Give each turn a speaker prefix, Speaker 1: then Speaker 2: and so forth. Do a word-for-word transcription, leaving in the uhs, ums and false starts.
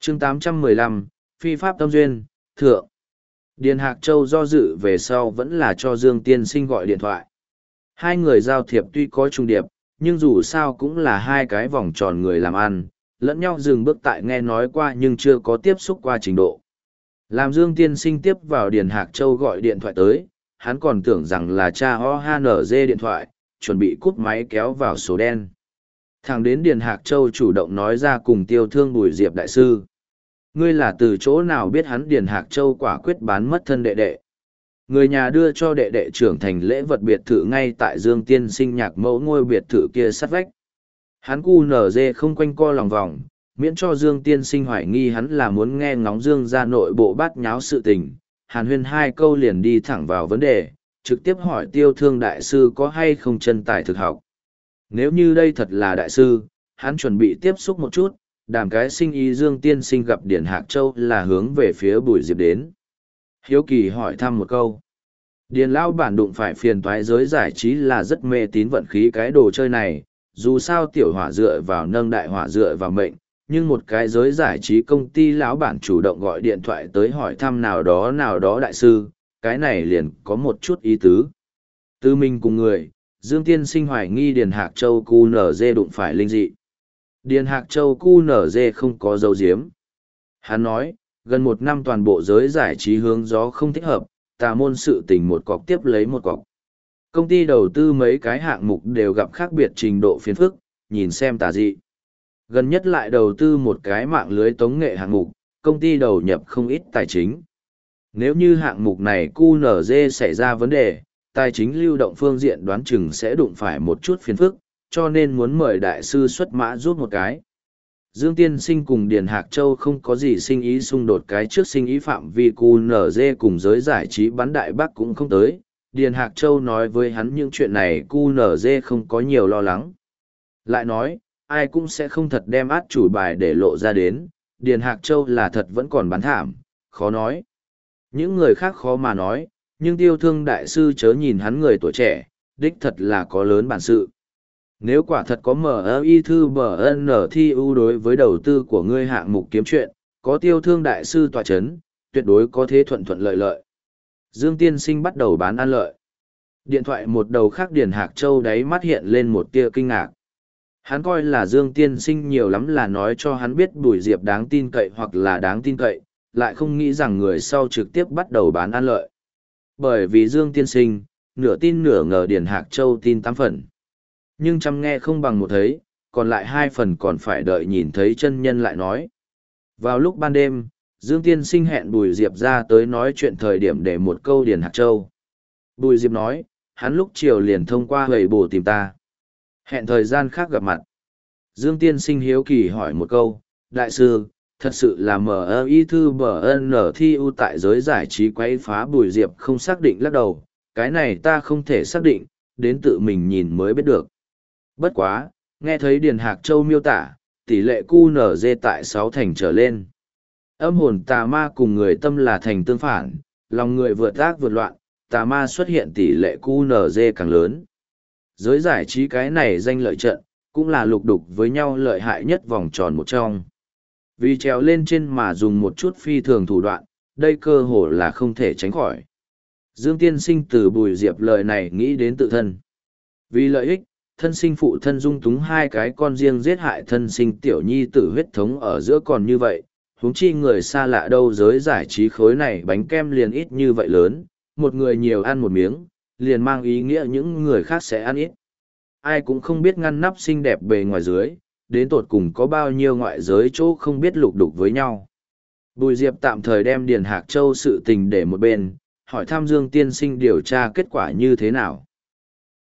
Speaker 1: chương tám trăm mười lăm, Phi Pháp Tâm Duyên, Thượng. Điền Hạc Châu do dự về sau vẫn là cho Dương Tiên Sinh gọi điện thoại. Hai người giao thiệp tuy có trung điệp, nhưng dù sao cũng là hai cái vòng tròn người làm ăn, lẫn nhau dừng bước tại nghe nói qua nhưng chưa có tiếp xúc qua trình độ. Làm Dương Tiên Sinh tiếp vào Điền Hạc Châu gọi điện thoại tới, hắn còn tưởng rằng là cha o hát en giê điện thoại, chuẩn bị cúp máy kéo vào số đen. Thẳng đến Điền Hạc Châu chủ động nói ra cùng Tiêu Thương Bùi Diệp đại sư. Ngươi là từ chỗ nào biết hắn Điền Hạc Châu quả quyết bán mất thân đệ đệ. Người nhà đưa cho đệ đệ trưởng thành lễ vật biệt thự ngay tại Dương Tiên Sinh nhạc mẫu ngôi biệt thự kia sát vách. Hắn cu nở dê không quanh co lòng vòng, miễn cho Dương Tiên Sinh hoài nghi hắn là muốn nghe ngóng Dương ra nội bộ bát nháo sự tình. Hàn huyên hai câu liền đi thẳng vào vấn đề, trực tiếp hỏi Tiêu Thương đại sư có hay không chân tài thực học. Nếu như đây thật là đại sư, hắn chuẩn bị tiếp xúc một chút, đàm cái sinh ý Dương Tiên Sinh gặp Điền Hạc Châu là hướng về phía Bùi Diệp đến. Hiếu kỳ hỏi thăm một câu. Điền lão bản đụng phải phiền toái giới giải trí là rất mê tín vận khí cái đồ chơi này, dù sao tiểu hỏa dựa vào nâng đại hỏa dựa vào mệnh, nhưng một cái giới giải trí công ty lão bản chủ động gọi điện thoại tới hỏi thăm nào đó nào đó đại sư, cái này liền có một chút ý tứ. Tư minh cùng người, Dương Tiên Sinh hoài nghi Điền Hạc Châu cu nở dê đụng phải linh dị. Điền Hạc Châu cu nở dê không có dấu diếm. Hắn nói, gần một năm toàn bộ giới giải trí hướng gió không thích hợp, tà môn sự tình một cọc tiếp lấy một cọc. Công ty đầu tư mấy cái hạng mục đều gặp khác biệt trình độ phiền phức, nhìn xem tà dị. Gần nhất lại đầu tư một cái mạng lưới tống nghệ hạng mục, công ty đầu nhập không ít tài chính. Nếu như hạng mục này cu nở dê xảy ra vấn đề, tài chính lưu động phương diện đoán chừng sẽ đụng phải một chút phiền phức, cho nên muốn mời đại sư xuất mã giúp một cái. Dương Tiên Sinh cùng Điền Hạc Châu không có gì sinh ý xung đột cái trước sinh ý phạm vi cu nở dê cùng giới giải trí bắn đại bắc cũng không tới. Điền Hạc Châu nói với hắn những chuyện này cu nở dê không có nhiều lo lắng. Lại nói, ai cũng sẽ không thật đem át chủ bài để lộ ra đến, Điền Hạc Châu là thật vẫn còn bán thảm, khó nói. Những người khác khó mà nói, nhưng Tiêu Thương đại sư chớ nhìn hắn người tuổi trẻ, đích thật là có lớn bản sự. Nếu quả thật có mở i thư bờ n thi ưu đối với đầu tư của ngươi hạng mục kiếm chuyện, có Tiêu Thương đại sư tọa chấn, tuyệt đối có thế thuận thuận lợi lợi. Dương Tiên Sinh bắt đầu bán ăn lợi. Điện thoại một đầu khác Điền Hạc Châu đáy mắt hiện lên một tia kinh ngạc. Hắn coi là Dương Tiên Sinh nhiều lắm là nói cho hắn biết Bùi Diệp đáng tin cậy hoặc là đáng tin cậy, lại không nghĩ rằng người sau trực tiếp bắt đầu bán ăn lợi. Bởi vì Dương Tiên Sinh, nửa tin nửa ngờ Điền Hạc Châu tin tám phần. Nhưng chăm nghe không bằng một thấy, còn lại hai phần còn phải đợi nhìn thấy chân nhân lại nói. Vào lúc ban đêm, Dương Tiên Sinh hẹn Bùi Diệp ra tới nói chuyện thời điểm để một câu Điền Hạc Châu. Bùi Diệp nói, hắn lúc chiều liền thông qua hầy bổ tìm ta. Hẹn thời gian khác gặp mặt. Dương Tiên Sinh hiếu kỳ hỏi một câu, đại sư, thật sự là mở i thư bờ n thi ưu tại giới giải trí quay phá Bùi Diệp không xác định lắc đầu, cái này ta không thể xác định, đến tự mình nhìn mới biết được. Bất quá, nghe thấy Điền Hạc Châu miêu tả, tỷ lệ cu nở dê tại sáu thành trở lên. Âm hồn tà ma cùng người tâm là thành tương phản, lòng người vượt ác vượt loạn, tà ma xuất hiện tỷ lệ cu nở dê càng lớn. Giới giải trí cái này danh lợi trận, cũng là lục đục với nhau lợi hại nhất vòng tròn một trong. Vì trèo lên trên mà dùng một chút phi thường thủ đoạn, đây cơ hồ là không thể tránh khỏi. Dương Tiên Sinh từ Bùi Diệp lời này nghĩ đến tự thân. Vì lợi ích, thân sinh phụ thân dung túng hai cái con riêng giết hại thân sinh tiểu nhi tử huyết thống ở giữa còn như vậy, huống chi người xa lạ đâu giới giải trí khối này bánh kem liền ít như vậy lớn, một người nhiều ăn một miếng, liền mang ý nghĩa những người khác sẽ ăn ít. Ai cũng không biết ngăn nắp xinh đẹp bề ngoài dưới, đến tột cùng có bao nhiêu ngoại giới chỗ không biết lục đục với nhau. Bùi Diệp tạm thời đem Điền Hạc Châu sự tình để một bên, hỏi thăm Dương Tiên Sinh điều tra kết quả như thế nào.